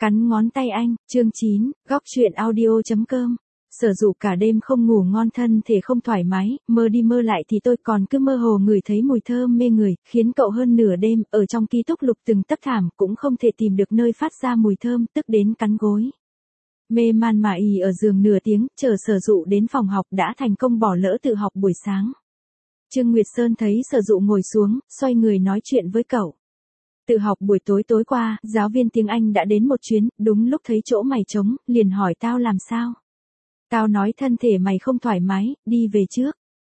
Cắn ngón tay anh, chương 9, góc chuyện audio.com. Sở dụ cả đêm không ngủ ngon, thân thể không thoải mái, mơ đi mơ lại thì tôi còn cứ mơ hồ ngửi thấy mùi thơm mê người, khiến cậu hơn nửa đêm, ở trong ký túc lục từng tấc thảm, cũng không thể tìm được nơi phát ra mùi thơm, tức đến cắn gối. Mê man mà ì ở giường nửa tiếng, chờ Sở dụ đến phòng học đã thành công bỏ lỡ tự học buổi sáng. Trương Nguyệt Sơn thấy Sở dụ ngồi xuống, xoay người nói chuyện với cậu. Tự học buổi tối qua, giáo viên tiếng Anh đã đến một chuyến, đúng lúc thấy chỗ mày trống, liền hỏi tao làm sao. Tao nói thân thể mày không thoải mái, đi về trước.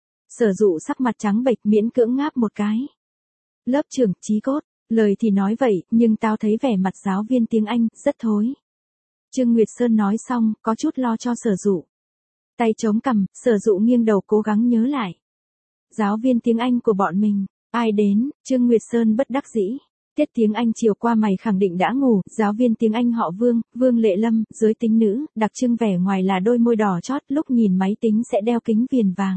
Sở dụ sắc mặt trắng bệch, miễn cưỡng ngáp một cái. Lớp trưởng Chí Cốt, lời thì nói vậy, nhưng tao thấy vẻ mặt giáo viên tiếng Anh rất thối. Trương Nguyệt Sơn nói xong, có chút lo cho Sở dụ. Tay chống cằm, Sở dụ nghiêng đầu cố gắng nhớ lại. Giáo viên tiếng Anh của bọn mình, ai đến? Trương Nguyệt Sơn bất đắc dĩ. Tiết tiếng Anh chiều qua mày khẳng định đã ngủ, giáo viên tiếng Anh họ Vương, Vương Lệ Lâm, giới tính nữ, đặc trưng vẻ ngoài là đôi môi đỏ chót, lúc nhìn máy tính sẽ đeo kính viền vàng.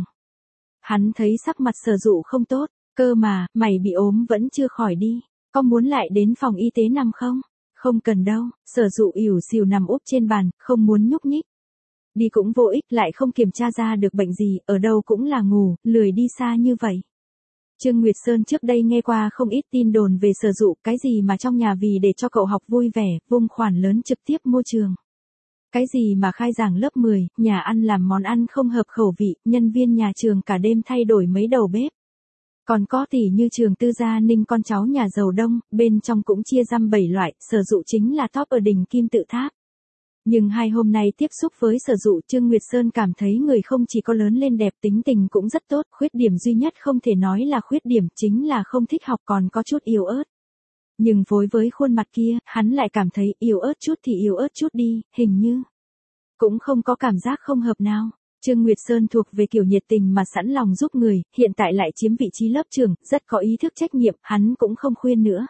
Hắn thấy sắc mặt Sở dụ không tốt, cơ mà, mày bị ốm vẫn chưa khỏi đi, có muốn lại đến phòng y tế nằm không? Không cần đâu, Sở dụ ỉu xìu nằm úp trên bàn, không muốn nhúc nhích. Đi cũng vô ích, lại không kiểm tra ra được bệnh gì, ở đâu cũng là ngủ, lười đi xa như vậy. Trương Nguyệt Sơn trước đây nghe qua không ít tin đồn về Sở dụ, cái gì mà trong nhà vì để cho cậu học vui vẻ, vung khoản lớn trực tiếp mua trường. Cái gì mà khai giảng lớp 10, nhà ăn làm món ăn không hợp khẩu vị, nhân viên nhà trường cả đêm thay đổi mấy đầu bếp. Còn có tỷ như trường Tư Gia Ninh, con cháu nhà giàu đông, bên trong cũng chia răm 7 loại, Sở dụ chính là top ở đỉnh kim tự tháp. Nhưng 2 hôm nay tiếp xúc với Sở dụ, Trương Nguyệt Sơn cảm thấy người không chỉ có lớn lên đẹp, tính tình cũng rất tốt, khuyết điểm duy nhất không thể nói là khuyết điểm, chính là không thích học, còn có chút yếu ớt. Nhưng phối với khuôn mặt kia, hắn lại cảm thấy yếu ớt chút thì yếu ớt chút đi, hình như cũng không có cảm giác không hợp nào. Trương Nguyệt Sơn thuộc về kiểu nhiệt tình mà sẵn lòng giúp người, hiện tại lại chiếm vị trí lớp trưởng, rất có ý thức trách nhiệm, hắn cũng không khuyên nữa.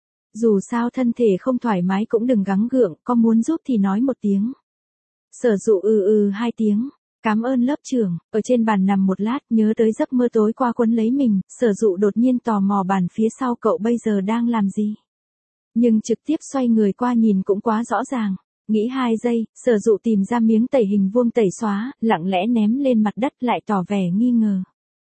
Dù sao thân thể không thoải mái cũng đừng gắng gượng, có muốn giúp thì nói một tiếng. Sở dụ 2 tiếng, cảm ơn lớp trưởng, ở trên bàn nằm một lát, nhớ tới giấc mơ tối qua quấn lấy mình, Sở dụ đột nhiên tò mò bàn phía sau cậu bây giờ đang làm gì. Nhưng trực tiếp xoay người qua nhìn cũng quá rõ ràng, nghĩ 2 giây, Sở dụ tìm ra miếng tẩy hình vuông tẩy xóa, lặng lẽ ném lên mặt đất, lại tỏ vẻ nghi ngờ.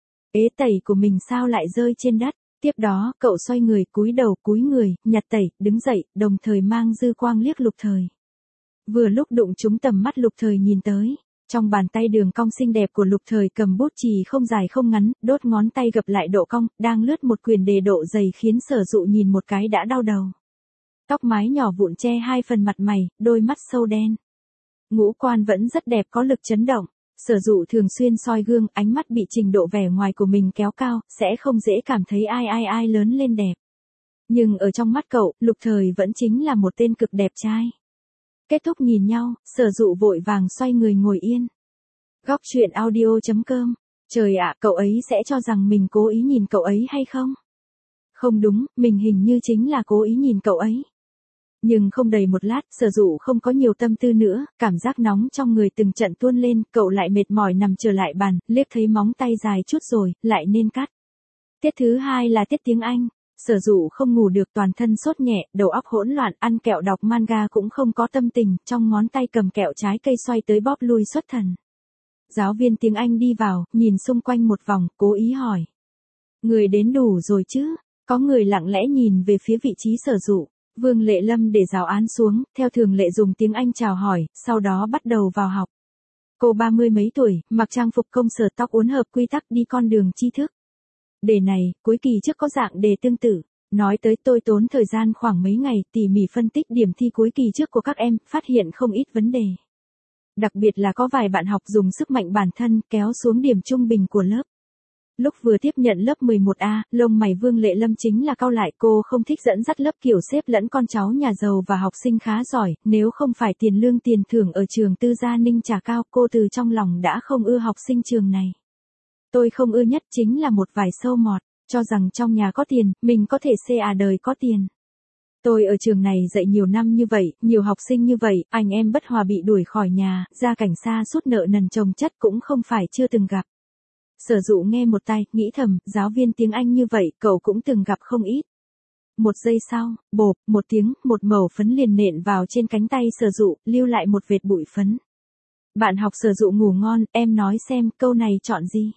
Ế tẩy của mình sao lại rơi trên đất? Tiếp đó, cậu xoay người, cúi đầu, cúi người, nhặt tẩy, đứng dậy, đồng thời mang dư quang liếc Lục Thời. Vừa lúc đụng trúng tầm mắt Lục Thời nhìn tới, trong bàn tay đường cong xinh đẹp của Lục Thời cầm bút chì không dài không ngắn, đốt ngón tay gập lại độ cong, đang lướt một quyền đề độ dày khiến Sở dụ nhìn một cái đã đau đầu. Tóc mái nhỏ vụn che 2 phần mặt mày, đôi mắt sâu đen. Ngũ quan vẫn rất đẹp, có lực chấn động. Sở dụ thường xuyên soi gương, ánh mắt bị trình độ vẻ ngoài của mình kéo cao, sẽ không dễ cảm thấy ai lớn lên đẹp. Nhưng ở trong mắt cậu, Lục Thời vẫn chính là một tên cực đẹp trai. Kết thúc nhìn nhau, Sở dụ vội vàng xoay người ngồi yên. Góc chuyện audio.com. Trời ạ, cậu ấy sẽ cho rằng mình cố ý nhìn cậu ấy hay không? Không đúng, mình hình như chính là cố ý nhìn cậu ấy. Nhưng không đầy một lát, Sở dụ không có nhiều tâm tư nữa, cảm giác nóng trong người từng trận tuôn lên, cậu lại mệt mỏi nằm trở lại bàn, liếc thấy móng tay dài chút rồi, lại nên cắt. Tiết thứ 2 là tiết tiếng Anh, Sở dụ không ngủ được, toàn thân sốt nhẹ, đầu óc hỗn loạn, ăn kẹo đọc manga cũng không có tâm tình, trong ngón tay cầm kẹo trái cây xoay tới bóp lui xuất thần. Giáo viên tiếng Anh đi vào, nhìn xung quanh một vòng, cố ý hỏi. Người đến đủ rồi chứ? Có người lặng lẽ nhìn về phía vị trí Sở dụ. Vương Lệ Lâm để giáo án xuống, theo thường lệ dùng tiếng Anh chào hỏi, sau đó bắt đầu vào học. Cô 30 mấy tuổi, mặc trang phục công sở, tóc uốn hợp quy tắc, đi con đường tri thức. Đề này, cuối kỳ trước có dạng đề tương tự. Nói tới tôi tốn thời gian khoảng mấy ngày tỉ mỉ phân tích điểm thi cuối kỳ trước của các em, phát hiện không ít vấn đề. Đặc biệt là có vài bạn học dùng sức mạnh bản thân kéo xuống điểm trung bình của lớp. Lúc vừa tiếp nhận lớp 11A, lông mày Vương Lệ Lâm chính là cau lại, cô không thích dẫn dắt lớp kiểu xếp lẫn con cháu nhà giàu và học sinh khá giỏi, nếu không phải tiền lương tiền thưởng ở trường Tư Gia Ninh trả cao, cô từ trong lòng đã không ưa học sinh trường này. Tôi không ưa nhất chính là một vài sâu mọt, cho rằng trong nhà có tiền, mình có thể đời có tiền. Tôi ở trường này dạy nhiều năm như vậy, nhiều học sinh như vậy, anh em bất hòa bị đuổi khỏi nhà, gia cảnh xa sút nợ nần chồng chất cũng không phải chưa từng gặp. Sở dụ nghe một tai, nghĩ thầm, giáo viên tiếng Anh như vậy, cậu cũng từng gặp không ít. Một giây sau, bộp, một tiếng, một mẩu phấn liền nện vào trên cánh tay Sở Dụ, lưu lại một vệt bụi phấn. Bạn học Sở Dụ ngủ ngon, em nói xem, câu này chọn gì?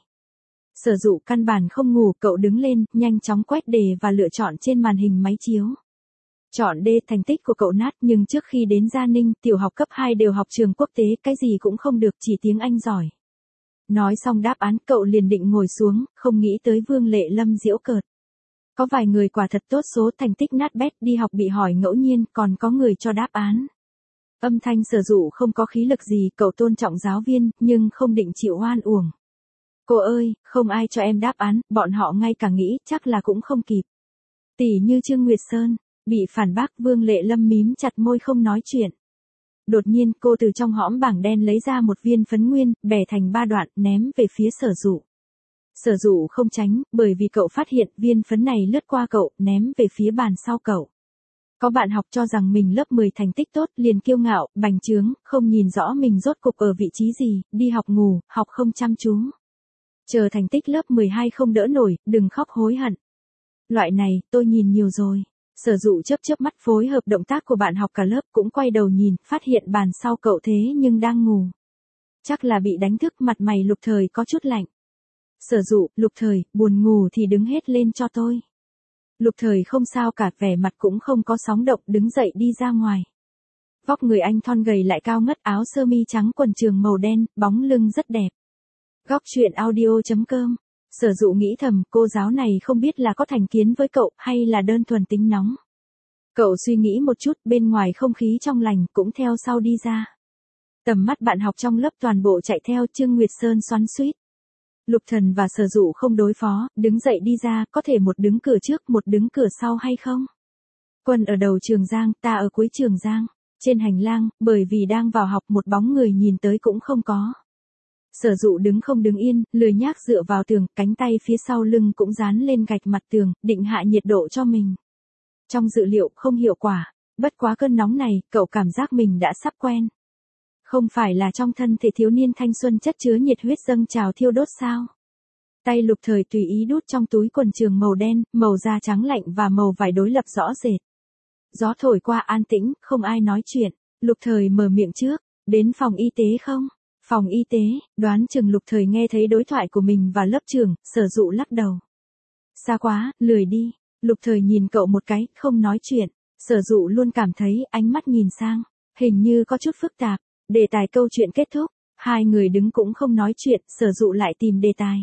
Sở Dụ căn bản không ngủ, cậu đứng lên, nhanh chóng quét đề và lựa chọn trên màn hình máy chiếu. Chọn D, thành tích của cậu nát, nhưng trước khi đến Gia Ninh, tiểu học cấp 2 đều học trường quốc tế, cái gì cũng không được, chỉ tiếng Anh giỏi. Nói xong đáp án, cậu liền định ngồi xuống, không nghĩ tới Vương Lệ Lâm giễu cợt. Có vài người quả thật tốt số, thành tích nát bét, đi học bị hỏi ngẫu nhiên, còn có người cho đáp án. Âm thanh Sở Dụ không có khí lực gì, cậu tôn trọng giáo viên, nhưng không định chịu oan uổng. Cô ơi, không ai cho em đáp án, bọn họ ngay cả nghĩ, chắc là cũng không kịp. Tỷ như Trương Nguyệt Sơn, bị phản bác, Vương Lệ Lâm mím chặt môi không nói chuyện. Đột nhiên, cô từ trong hõm bảng đen lấy ra một viên phấn nguyên, bẻ thành 3 đoạn, ném về phía Sở Dụ. Sở Dụ không tránh, bởi vì cậu phát hiện viên phấn này lướt qua cậu, ném về phía bàn sau cậu. Có bạn học cho rằng mình lớp 10 thành tích tốt, liền kiêu ngạo, bành trướng, không nhìn rõ mình rốt cục ở vị trí gì, đi học ngủ, học không chăm chú. Chờ thành tích lớp 12 không đỡ nổi, đừng khóc hối hận. Loại này, tôi nhìn nhiều rồi. Sở Dụ chớp mắt phối hợp động tác của bạn học cả lớp, cũng quay đầu nhìn, phát hiện bàn sau cậu thế nhưng đang ngủ. Chắc là bị đánh thức, mặt mày Lục Thời có chút lạnh. Sở Dụ, Lục Thời, buồn ngủ thì đứng hết lên cho tôi. Lục Thời không sao cả, vẻ mặt cũng không có sóng động, đứng dậy đi ra ngoài. Vóc người anh thon gầy lại cao ngất, áo sơ mi trắng quần trường màu đen, bóng lưng rất đẹp. Góc truyện audio.com. Sở Dụ nghĩ thầm, cô giáo này không biết là có thành kiến với cậu, hay là đơn thuần tính nóng. Cậu suy nghĩ một chút, bên ngoài không khí trong lành, cũng theo sau đi ra. Tầm mắt bạn học trong lớp toàn bộ chạy theo, Trương Nguyệt Sơn xoắn xuýt. Lục Thần và Sở Dụ không đối phó, đứng dậy đi ra, có thể một đứng cửa trước, một đứng cửa sau hay không? Quân ở đầu Trường Giang, ta ở cuối Trường Giang. Trên hành lang, bởi vì đang vào học, một bóng người nhìn tới cũng không có. Sở Dụ đứng không đứng yên, lười nhác dựa vào tường, cánh tay phía sau lưng cũng dán lên gạch mặt tường, định hạ nhiệt độ cho mình. Trong dự liệu không hiệu quả, bất quá cơn nóng này, cậu cảm giác mình đã sắp quen. Không phải là trong thân thể thiếu niên thanh xuân chất chứa nhiệt huyết dâng trào thiêu đốt sao? Tay Lục Thời tùy ý đút trong túi quần trường màu đen, màu da trắng lạnh và màu vải đối lập rõ rệt. Gió thổi qua an tĩnh, không ai nói chuyện. Lục Thời mở miệng trước, đến phòng y tế không? Phòng y tế, đoán chừng Lục Thời nghe thấy đối thoại của mình và lớp trưởng, Sở Dụ lắc đầu. Xa quá, lười đi. Lục Thời nhìn cậu một cái, không nói chuyện. Sở Dụ luôn cảm thấy ánh mắt nhìn sang, hình như có chút phức tạp. Đề tài câu chuyện kết thúc, hai người đứng cũng không nói chuyện, Sở Dụ lại tìm đề tài.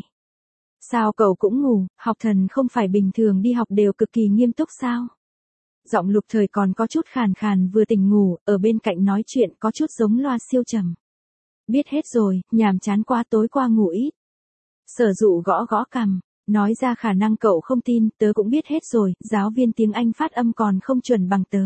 Sao cậu cũng ngủ, học thần không phải bình thường đi học đều cực kỳ nghiêm túc sao? Giọng Lục Thời còn có chút khàn khàn, vừa tỉnh ngủ, ở bên cạnh nói chuyện có chút giống loa siêu trầm. Biết hết rồi, nhàm chán quá, tối qua ngủ ít. Sở Dụ gõ gõ cằm, nói ra khả năng cậu không tin, tớ cũng biết hết rồi, giáo viên tiếng Anh phát âm còn không chuẩn bằng tớ.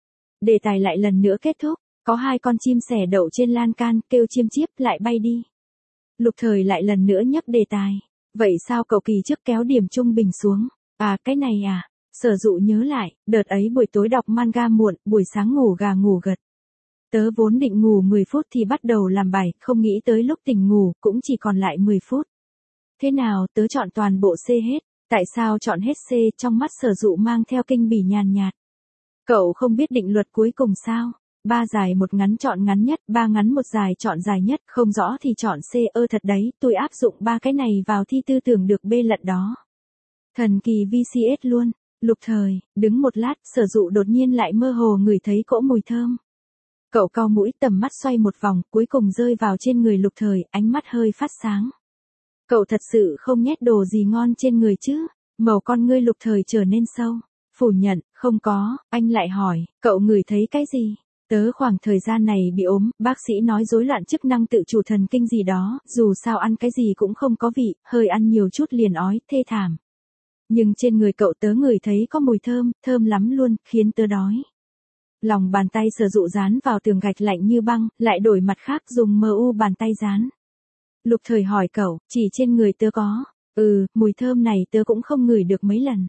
Đề tài lại lần nữa kết thúc, có hai con chim sẻ đậu trên lan can, kêu chiêm chiếp lại bay đi. Lục Thời lại lần nữa nhắc đề tài, vậy sao cậu kỳ trước kéo điểm trung bình xuống? À cái này à? Sở Dụ nhớ lại, đợt ấy buổi tối đọc manga muộn, buổi sáng ngủ gà ngủ gật. Tớ vốn định ngủ 10 phút thì bắt đầu làm bài, không nghĩ tới lúc tỉnh ngủ, cũng chỉ còn lại 10 phút. Thế nào, tớ chọn toàn bộ C hết, tại sao chọn hết C? Trong mắt Sở Dụ mang theo kinh bỉ nhàn nhạt. Cậu không biết định luật cuối cùng sao? 3 dài một ngắn chọn ngắn nhất, 3 ngắn một dài chọn dài nhất, không rõ thì chọn C. Thật đấy, tôi áp dụng 3 cái này vào thi tư tưởng được B lận đó. Thần kỳ VCS luôn. Lục Thời, đứng một lát, Sở Dụ đột nhiên lại mơ hồ ngửi thấy cỗ mùi thơm. Cậu cau mũi, tầm mắt xoay một vòng, cuối cùng rơi vào trên người Lục Thời, ánh mắt hơi phát sáng. Cậu thật sự không nhét đồ gì ngon trên người chứ? Màu con ngươi Lục Thời trở nên sâu. Phủ nhận, không có. Anh lại hỏi, cậu ngửi thấy cái gì? Tớ khoảng thời gian này bị ốm, bác sĩ nói rối loạn chức năng tự chủ thần kinh gì đó, dù sao ăn cái gì cũng không có vị, hơi ăn nhiều chút liền ói, thê thảm. Nhưng trên người cậu tớ ngửi thấy có mùi thơm, thơm lắm luôn, khiến tớ đói. Lòng bàn tay Sở Dụ dán vào tường gạch lạnh như băng, lại đổi mặt khác dùng MU bàn tay dán. Lục Thời hỏi cậu, chỉ trên người tớ có? Mùi thơm này tớ cũng không ngửi được mấy lần.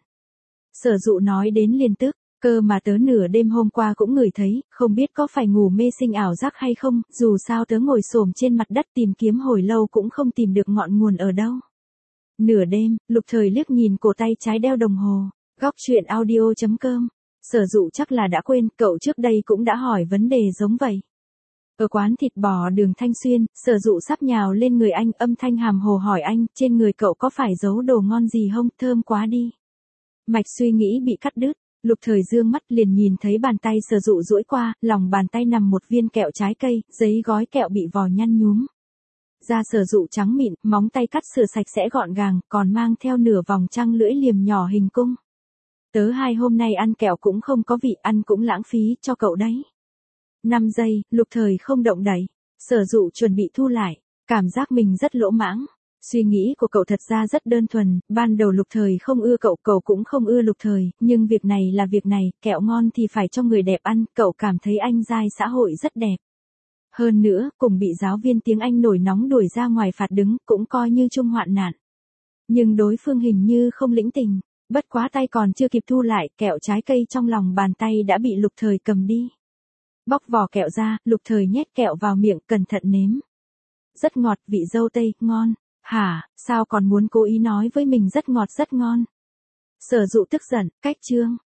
Sở Dụ nói đến liền tức, cơ mà tớ nửa đêm hôm qua cũng ngửi thấy, không biết có phải ngủ mê sinh ảo giác hay không, dù sao tớ ngồi xổm trên mặt đất tìm kiếm hồi lâu cũng không tìm được ngọn nguồn ở đâu. Nửa đêm, Lục Thời liếc nhìn cổ tay trái đeo đồng hồ. Góc chuyện audio.com. Sở dụ chắc là đã quên, cậu trước đây cũng đã hỏi vấn đề giống vậy. Ở quán thịt bò đường Thanh Xuyên, sở dụ sắp nhào lên người anh, âm thanh hàm hồ hỏi anh, trên người cậu có phải giấu đồ ngon gì không, thơm quá đi. Mạch suy nghĩ bị cắt đứt, Lục Thời dương mắt liền nhìn thấy bàn tay sở dụ duỗi qua, lòng bàn tay nằm một viên kẹo trái cây, giấy gói kẹo bị vò nhăn nhúm. Da sở dụ trắng mịn, móng tay cắt sửa sạch sẽ gọn gàng, còn mang theo nửa vòng trăng lưỡi liềm nhỏ hình cung. Tớ hai hôm nay ăn kẹo cũng không có vị, ăn cũng lãng phí, cho cậu đấy. 5 giây, Lục Thời không động đậy. Sở dụ chuẩn bị thu lại, cảm giác mình rất lỗ mãng. Suy nghĩ của cậu thật ra rất đơn thuần, ban đầu Lục Thời không ưa cậu, cậu cũng không ưa Lục Thời, nhưng việc này là việc này, kẹo ngon thì phải cho người đẹp ăn, cậu cảm thấy anh giai xã hội rất đẹp. Hơn nữa, cùng bị giáo viên tiếng Anh nổi nóng đuổi ra ngoài phạt đứng, cũng coi như chung hoạn nạn. Nhưng đối phương hình như không lĩnh tình, bất quá tay còn chưa kịp thu lại, kẹo trái cây trong lòng bàn tay đã bị Lục Thời cầm đi. Bóc vỏ kẹo ra, Lục Thời nhét kẹo vào miệng, cẩn thận nếm. Rất ngọt, vị dâu tây, ngon. Hả, sao còn muốn cố ý nói với mình rất ngọt rất ngon. Sở dụ tức giận, cách chương.